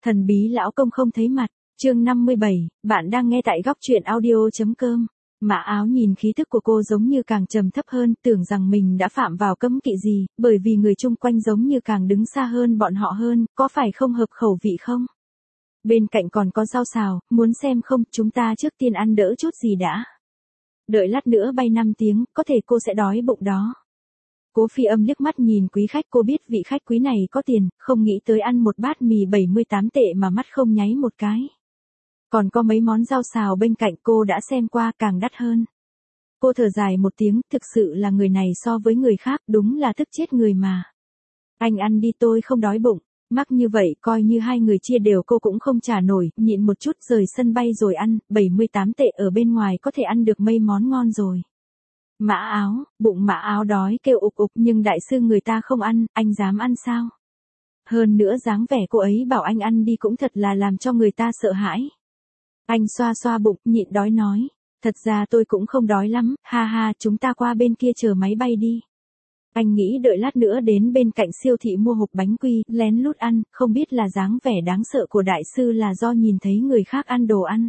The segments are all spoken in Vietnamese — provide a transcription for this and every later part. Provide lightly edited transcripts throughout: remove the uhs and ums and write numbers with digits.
Thần bí lão công không thấy mặt, chương 57, bạn đang nghe tại góc truyện audio.com. Mã Áo nhìn khí thức của cô giống như càng trầm thấp hơn, tưởng rằng mình đã phạm vào cấm kỵ gì, bởi vì người chung quanh giống như càng đứng xa hơn bọn họ hơn, có phải không hợp khẩu vị không? Bên cạnh còn có rau xào, muốn xem không, chúng ta trước tiên ăn đỡ chút gì đã. Đợi lát nữa bay 5 tiếng, có thể cô sẽ đói bụng đó. Cố Phi Âm liếc mắt nhìn quý khách, cô biết vị khách quý này có tiền, không nghĩ tới ăn một bát mì 78 tệ mà mắt không nháy một cái. Còn có mấy món rau xào bên cạnh cô đã xem qua, càng đắt hơn. Cô thở dài một tiếng, thực sự là người này so với người khác đúng là tức chết người mà. Anh ăn đi, tôi không đói bụng. Mắc như vậy coi như hai người chia đều cô cũng không trả nổi, nhịn một chút rời sân bay rồi ăn, 78 tệ ở bên ngoài có thể ăn được mấy món ngon rồi. Mã Áo, bụng Mã Áo đói kêu ục ục, nhưng đại sư người ta không ăn, anh dám ăn sao? Hơn nữa dáng vẻ cô ấy bảo anh ăn đi cũng thật là làm cho người ta sợ hãi. Anh xoa xoa bụng, nhịn đói nói, thật ra tôi cũng không đói lắm, ha ha, chúng ta qua bên kia chờ máy bay đi. Anh nghĩ đợi lát nữa đến bên cạnh siêu thị mua hộp bánh quy, lén lút ăn, không biết là dáng vẻ đáng sợ của đại sư là do nhìn thấy người khác ăn đồ ăn.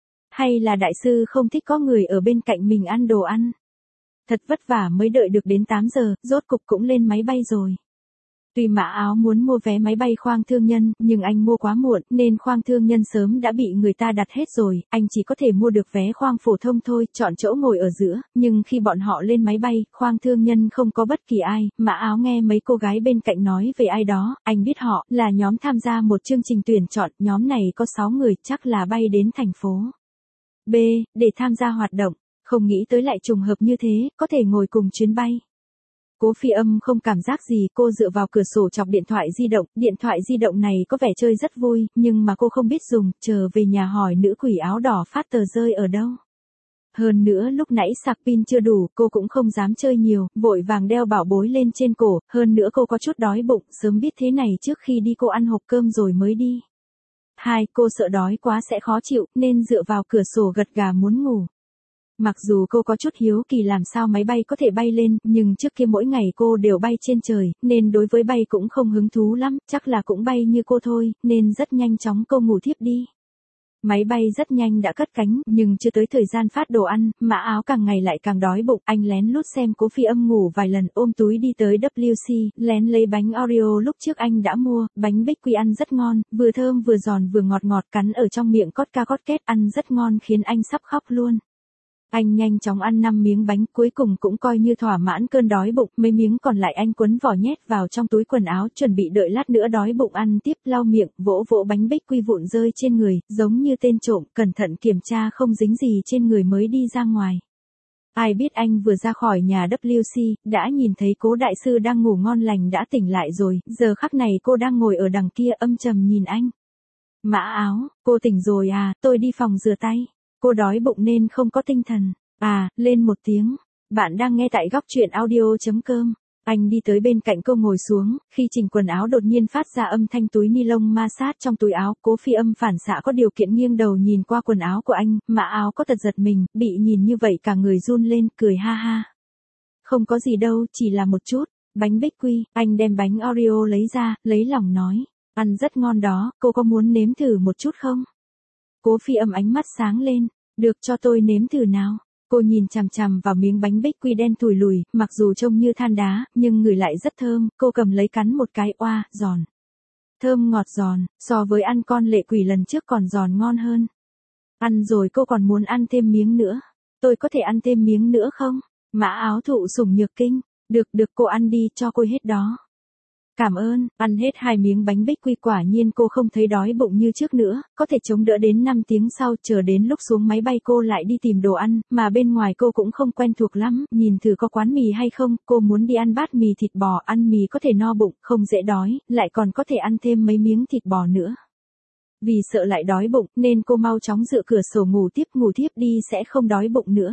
Hay là đại sư không thích có người ở bên cạnh mình ăn đồ ăn. Thật vất vả mới đợi được đến 8 giờ, rốt cục cũng lên máy bay rồi. Tuy Mã Áo muốn mua vé máy bay khoang thương nhân, nhưng anh mua quá muộn, nên khoang thương nhân sớm đã bị người ta đặt hết rồi, anh chỉ có thể mua được vé khoang phổ thông thôi, chọn chỗ ngồi ở giữa, nhưng khi bọn họ lên máy bay, khoang thương nhân không có bất kỳ ai, Mã Áo nghe mấy cô gái bên cạnh nói về ai đó, anh biết họ, là nhóm tham gia một chương trình tuyển chọn, nhóm này có 6 người, chắc là bay đến thành phố B, để tham gia hoạt động, không nghĩ tới lại trùng hợp như thế, có thể ngồi cùng chuyến bay. Cố Phi Âm không cảm giác gì, cô dựa vào cửa sổ chọc điện thoại di động này có vẻ chơi rất vui, nhưng mà cô không biết dùng, chờ về nhà hỏi nữ quỷ áo đỏ phát tờ rơi ở đâu. Hơn nữa lúc nãy sạc pin chưa đủ, cô cũng không dám chơi nhiều, vội vàng đeo bảo bối lên trên cổ, hơn nữa cô có chút đói bụng, sớm biết thế này trước khi đi cô ăn hộp cơm rồi mới đi. Cô sợ đói quá sẽ khó chịu, nên dựa vào cửa sổ gật gà muốn ngủ. Mặc dù cô có chút hiếu kỳ làm sao máy bay có thể bay lên, nhưng trước kia mỗi ngày cô đều bay trên trời, nên đối với bay cũng không hứng thú lắm, chắc là cũng bay như cô thôi, nên rất nhanh chóng cô ngủ thiếp đi. Máy bay rất nhanh đã cất cánh, nhưng chưa tới thời gian phát đồ ăn, Mã Áo càng ngày lại càng đói bụng, anh lén lút xem Cố Phi Âm ngủ vài lần, ôm túi đi tới WC, lén lấy bánh Oreo lúc trước anh đã mua, bánh bích quy ăn rất ngon, vừa thơm vừa giòn vừa ngọt ngọt, cắn ở trong miệng cót ca cót két, ăn rất ngon khiến anh sắp khóc luôn. Anh nhanh chóng ăn 5 miếng bánh, cuối cùng cũng coi như thỏa mãn cơn đói bụng, mấy miếng còn lại anh quấn vỏ nhét vào trong túi quần áo, chuẩn bị đợi lát nữa đói bụng ăn tiếp, lau miệng, vỗ vỗ bánh bích quy vụn rơi trên người, giống như tên trộm, cẩn thận kiểm tra không dính gì trên người mới đi ra ngoài. Ai biết anh vừa ra khỏi nhà WC, đã nhìn thấy Cố đại sư đang ngủ ngon lành đã tỉnh lại rồi, giờ khắc này cô đang ngồi ở đằng kia âm trầm nhìn anh. Mã Áo, cô tỉnh rồi à, tôi đi phòng rửa tay. Cô đói bụng nên không có tinh thần. Lên một tiếng. Bạn đang nghe tại góc truyện audio.com. Anh đi tới bên cạnh cô ngồi xuống, khi chỉnh quần áo đột nhiên phát ra âm thanh túi ni lông ma sát trong túi áo, Cố Phi Âm phản xạ có điều kiện nghiêng đầu nhìn qua quần áo của anh, Mã Áo có tật giật mình, bị nhìn như vậy cả người run lên, cười ha ha. Không có gì đâu, chỉ là một chút, bánh bích quy, anh đem bánh Oreo lấy ra, lấy lòng nói, ăn rất ngon đó, cô có muốn nếm thử một chút không? Cố Phi Âm ánh mắt sáng lên, được cho tôi nếm thử nào. Cô nhìn chằm chằm vào miếng bánh bích quy đen thùi lùi, mặc dù trông như than đá, nhưng ngửi lại rất thơm, cô cầm lấy cắn một cái, oa, giòn. Thơm ngọt giòn, so với ăn con lệ quỷ lần trước còn giòn ngon hơn. Ăn rồi cô còn muốn ăn thêm miếng nữa. Tôi có thể ăn thêm miếng nữa không? Mã Áo thụ sủng nhược kinh. Được cô ăn đi, cho cô hết đó. Cảm ơn, ăn hết 2 miếng bánh bích quy quả nhiên cô không thấy đói bụng như trước nữa, có thể chống đỡ đến 5 tiếng sau, chờ đến lúc xuống máy bay cô lại đi tìm đồ ăn, mà bên ngoài cô cũng không quen thuộc lắm, nhìn thử có quán mì hay không, cô muốn đi ăn bát mì thịt bò, ăn mì có thể no bụng, không dễ đói, lại còn có thể ăn thêm mấy miếng thịt bò nữa. Vì sợ lại đói bụng, nên cô mau chóng dựa cửa sổ ngủ thiếp đi sẽ không đói bụng nữa.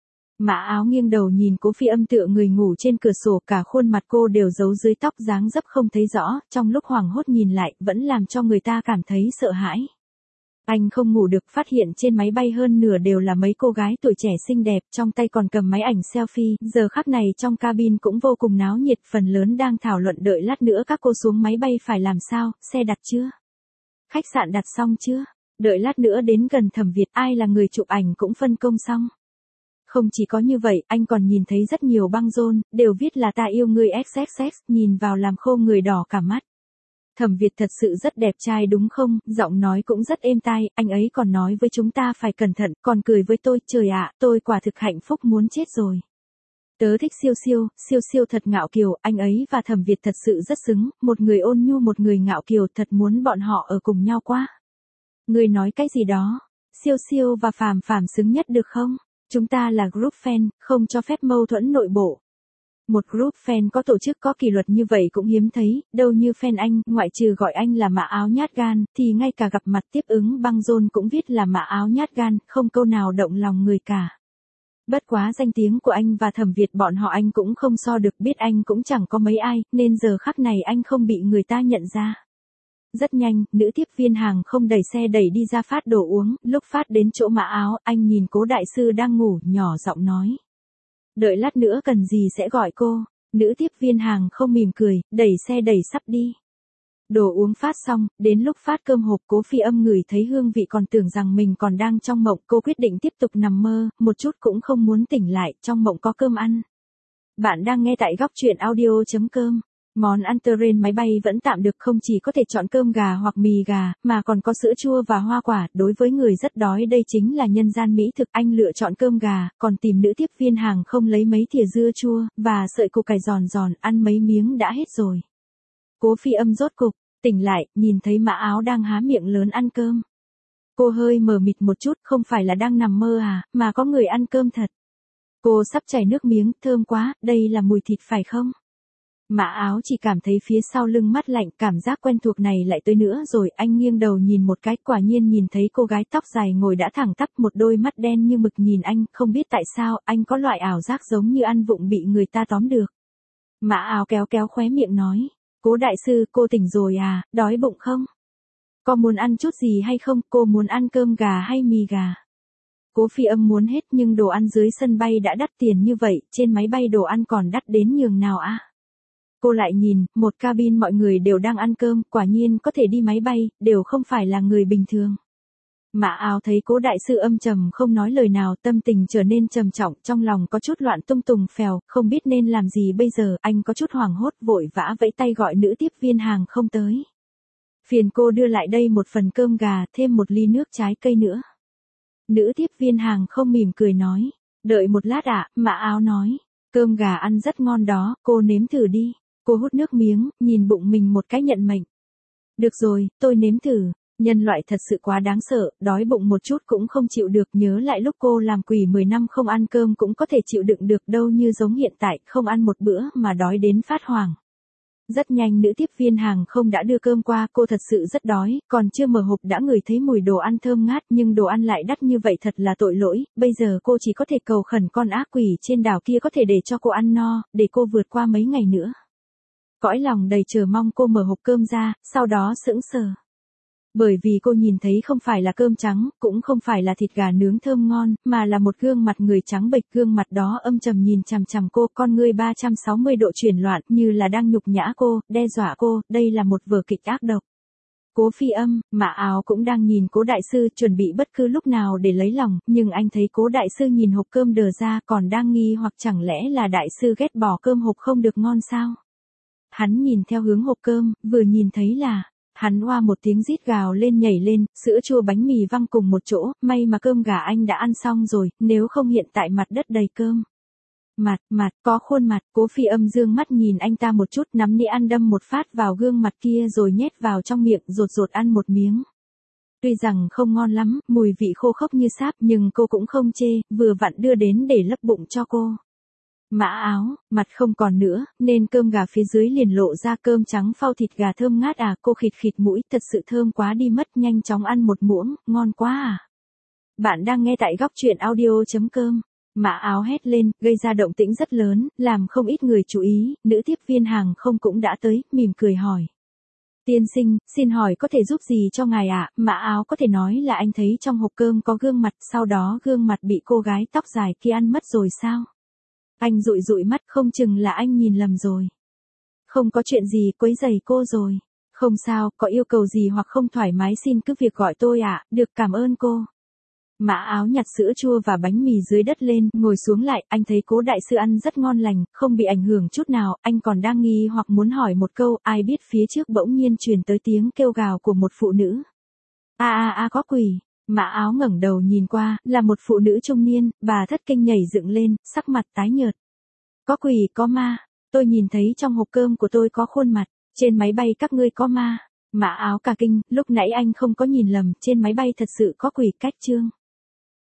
Mã Áo nghiêng đầu nhìn Cố Phi Âm tựa người ngủ trên cửa sổ, cả khuôn mặt cô đều giấu dưới tóc, dáng dấp không thấy rõ, trong lúc hoảng hốt nhìn lại, vẫn làm cho người ta cảm thấy sợ hãi. Anh không ngủ được, phát hiện trên máy bay hơn nửa đều là mấy cô gái tuổi trẻ xinh đẹp, trong tay còn cầm máy ảnh selfie, giờ khắc này trong cabin cũng vô cùng náo nhiệt, phần lớn đang thảo luận đợi lát nữa các cô xuống máy bay phải làm sao, xe đặt chưa? Khách sạn đặt xong chưa? Đợi lát nữa đến gần Thẩm Việt ai là người chụp ảnh cũng phân công xong. Không chỉ có như vậy, anh còn nhìn thấy rất nhiều băng rôn, đều viết là ta yêu ngươi XXX, nhìn vào làm khô người đỏ cả mắt. Thẩm Việt thật sự rất đẹp trai đúng không, giọng nói cũng rất êm tai, anh ấy còn nói với chúng ta phải cẩn thận, còn cười với tôi, trời ạ, tôi quả thực hạnh phúc muốn chết rồi. Tớ thích siêu siêu, siêu siêu thật ngạo kiều, anh ấy và Thẩm Việt thật sự rất xứng, một người ôn nhu một người ngạo kiều, thật muốn bọn họ ở cùng nhau quá. Người nói cái gì đó, siêu siêu và Phàm Phàm xứng nhất được không? Chúng ta là group fan, không cho phép mâu thuẫn nội bộ. Một group fan có tổ chức có kỷ luật như vậy cũng hiếm thấy, đâu như fan anh, ngoại trừ gọi anh là mã áo nhát gan, thì ngay cả gặp mặt tiếp ứng băng rôn cũng viết là mã áo nhát gan, không câu nào động lòng người cả. Bất quá danh tiếng của anh và Thẩm Việt bọn họ anh cũng không so được, biết anh cũng chẳng có mấy ai, nên giờ khắc này anh không bị người ta nhận ra. Rất nhanh, nữ tiếp viên hàng không đẩy xe đẩy đi ra phát đồ uống, lúc phát đến chỗ mã áo, anh nhìn Cố đại sư đang ngủ, nhỏ giọng nói. Đợi lát nữa cần gì sẽ gọi cô. Nữ tiếp viên hàng không mỉm cười, đẩy xe đẩy sắp đi. Đồ uống phát xong, đến lúc phát cơm hộp Cố Phi Âm ngửi thấy hương vị còn tưởng rằng mình còn đang trong mộng, cô quyết định tiếp tục nằm mơ, một chút cũng không muốn tỉnh lại, trong mộng có cơm ăn. Bạn đang nghe tại góc truyện audio.com. Món ăn terrain máy bay vẫn tạm được, không chỉ có thể chọn cơm gà hoặc mì gà, mà còn có sữa chua và hoa quả, đối với người rất đói đây chính là nhân gian mỹ thực, anh lựa chọn cơm gà, còn tìm nữ tiếp viên hàng không lấy mấy thìa dưa chua, và sợi củ cải giòn giòn, ăn mấy miếng đã hết rồi. Cố Phi Âm rốt cục, tỉnh lại, nhìn thấy mã áo đang há miệng lớn ăn cơm. Cô hơi mờ mịt một chút, không phải là đang nằm mơ à, mà có người ăn cơm thật. Cô sắp chảy nước miếng, thơm quá, đây là mùi thịt phải không? Mã áo chỉ cảm thấy phía sau lưng mát lạnh, cảm giác quen thuộc này lại tới nữa rồi, anh nghiêng đầu nhìn một cái, quả nhiên nhìn thấy cô gái tóc dài ngồi đã thẳng tắp, một đôi mắt đen như mực nhìn anh, không biết tại sao, anh có loại ảo giác giống như ăn vụng bị người ta tóm được. Mã áo kéo kéo khóe miệng nói, Cố đại sư, cô tỉnh rồi à, đói bụng không? Có muốn ăn chút gì hay không, cô muốn ăn cơm gà hay mì gà? Cố Phi Âm muốn hết nhưng đồ ăn dưới sân bay đã đắt tiền như vậy, trên máy bay đồ ăn còn đắt đến nhường nào à? Cô lại nhìn, một cabin mọi người đều đang ăn cơm, quả nhiên có thể đi máy bay, đều không phải là người bình thường. Mã áo thấy Cố đại sư âm trầm không nói lời nào, tâm tình trở nên trầm trọng, trong lòng có chút loạn tung tùng phèo, không biết nên làm gì bây giờ, anh có chút hoảng hốt vội vã vẫy tay gọi nữ tiếp viên hàng không tới. Phiền cô đưa lại đây một phần cơm gà, thêm một ly nước trái cây nữa. Nữ tiếp viên hàng không mỉm cười nói, đợi một lát ạ, Mã áo nói, cơm gà ăn rất ngon đó, cô nếm thử đi. Cô hút nước miếng, nhìn bụng mình một cái nhận mệnh. Được rồi, tôi nếm thử. Nhân loại thật sự quá đáng sợ, đói bụng một chút cũng không chịu được, nhớ lại lúc cô làm quỷ 10 năm không ăn cơm cũng có thể chịu đựng được đâu như giống hiện tại, không ăn một bữa mà đói đến phát hoảng. Rất nhanh nữ tiếp viên hàng không đã đưa cơm qua, cô thật sự rất đói, còn chưa mở hộp đã ngửi thấy mùi đồ ăn thơm ngát, nhưng đồ ăn lại đắt như vậy thật là tội lỗi, bây giờ cô chỉ có thể cầu khẩn con ác quỷ trên đảo kia có thể để cho cô ăn no, để cô vượt qua mấy ngày nữa. Cõi lòng đầy chờ mong cô mở hộp cơm ra, sau đó sững sờ. Bởi vì cô nhìn thấy không phải là cơm trắng, cũng không phải là thịt gà nướng thơm ngon, mà là một gương mặt người trắng bệch, gương mặt đó âm trầm nhìn chằm chằm cô, con ngươi 360 độ chuyển loạn, như là đang nhục nhã cô, đe dọa cô, đây là một vở kịch ác độc. Cố Phi Âm, Mã áo cũng đang nhìn Cố đại sư, chuẩn bị bất cứ lúc nào để lấy lòng, nhưng anh thấy Cố đại sư nhìn hộp cơm đờ ra, còn đang nghi hoặc chẳng lẽ là đại sư ghét bỏ cơm hộp không được ngon sao? Hắn nhìn theo hướng hộp cơm, vừa nhìn thấy là, hắn oa một tiếng rít gào lên nhảy lên, sữa chua bánh mì văng cùng một chỗ, may mà cơm gà anh đã ăn xong rồi, nếu không hiện tại mặt đất đầy cơm. Mặt, có khuôn mặt, Cố Phi Âm dương mắt nhìn anh ta một chút, nắm nĩa ăn đâm một phát vào gương mặt kia rồi nhét vào trong miệng, rột ăn một miếng. Tuy rằng không ngon lắm, mùi vị khô khốc như sáp, nhưng cô cũng không chê, vừa vặn đưa đến để lấp bụng cho cô. Mã áo, mặt không còn nữa, nên cơm gà phía dưới liền lộ ra, cơm trắng phao thịt gà thơm ngát à, cô khịt khịt mũi, thật sự thơm quá đi mất, nhanh chóng ăn một muỗng, ngon quá à. Bạn đang nghe tại góc truyện audio.com. Mã áo hét lên, gây ra động tĩnh rất lớn, làm không ít người chú ý, nữ tiếp viên hàng không cũng đã tới, mỉm cười hỏi. Tiên sinh, xin hỏi có thể giúp gì cho ngài ạ? Mã áo có thể nói là anh thấy trong hộp cơm có gương mặt, sau đó gương mặt bị cô gái tóc dài kia ăn mất rồi sao? Anh dụi mắt, không chừng là anh nhìn lầm rồi. Không có chuyện gì quấy rầy cô rồi. Không sao, có yêu cầu gì hoặc không thoải mái xin cứ việc gọi tôi ạ, được cảm ơn cô. Mã Áo nhặt sữa chua và bánh mì dưới đất lên, ngồi xuống lại, anh thấy Cố đại sư ăn rất ngon lành, không bị ảnh hưởng chút nào, anh còn đang nghi hoặc muốn hỏi một câu, ai biết phía trước bỗng nhiên truyền tới tiếng kêu gào của một phụ nữ. Có quỷ. Mã Áo ngẩng đầu nhìn qua, là một phụ nữ trung niên, bà thất kinh nhảy dựng lên, sắc mặt tái nhợt. Có quỷ, có ma. Tôi nhìn thấy trong hộp cơm của tôi có khuôn mặt, trên máy bay các ngươi có ma. Mã Áo cả kinh, lúc nãy anh không có nhìn lầm, trên máy bay thật sự có quỷ. Cách chương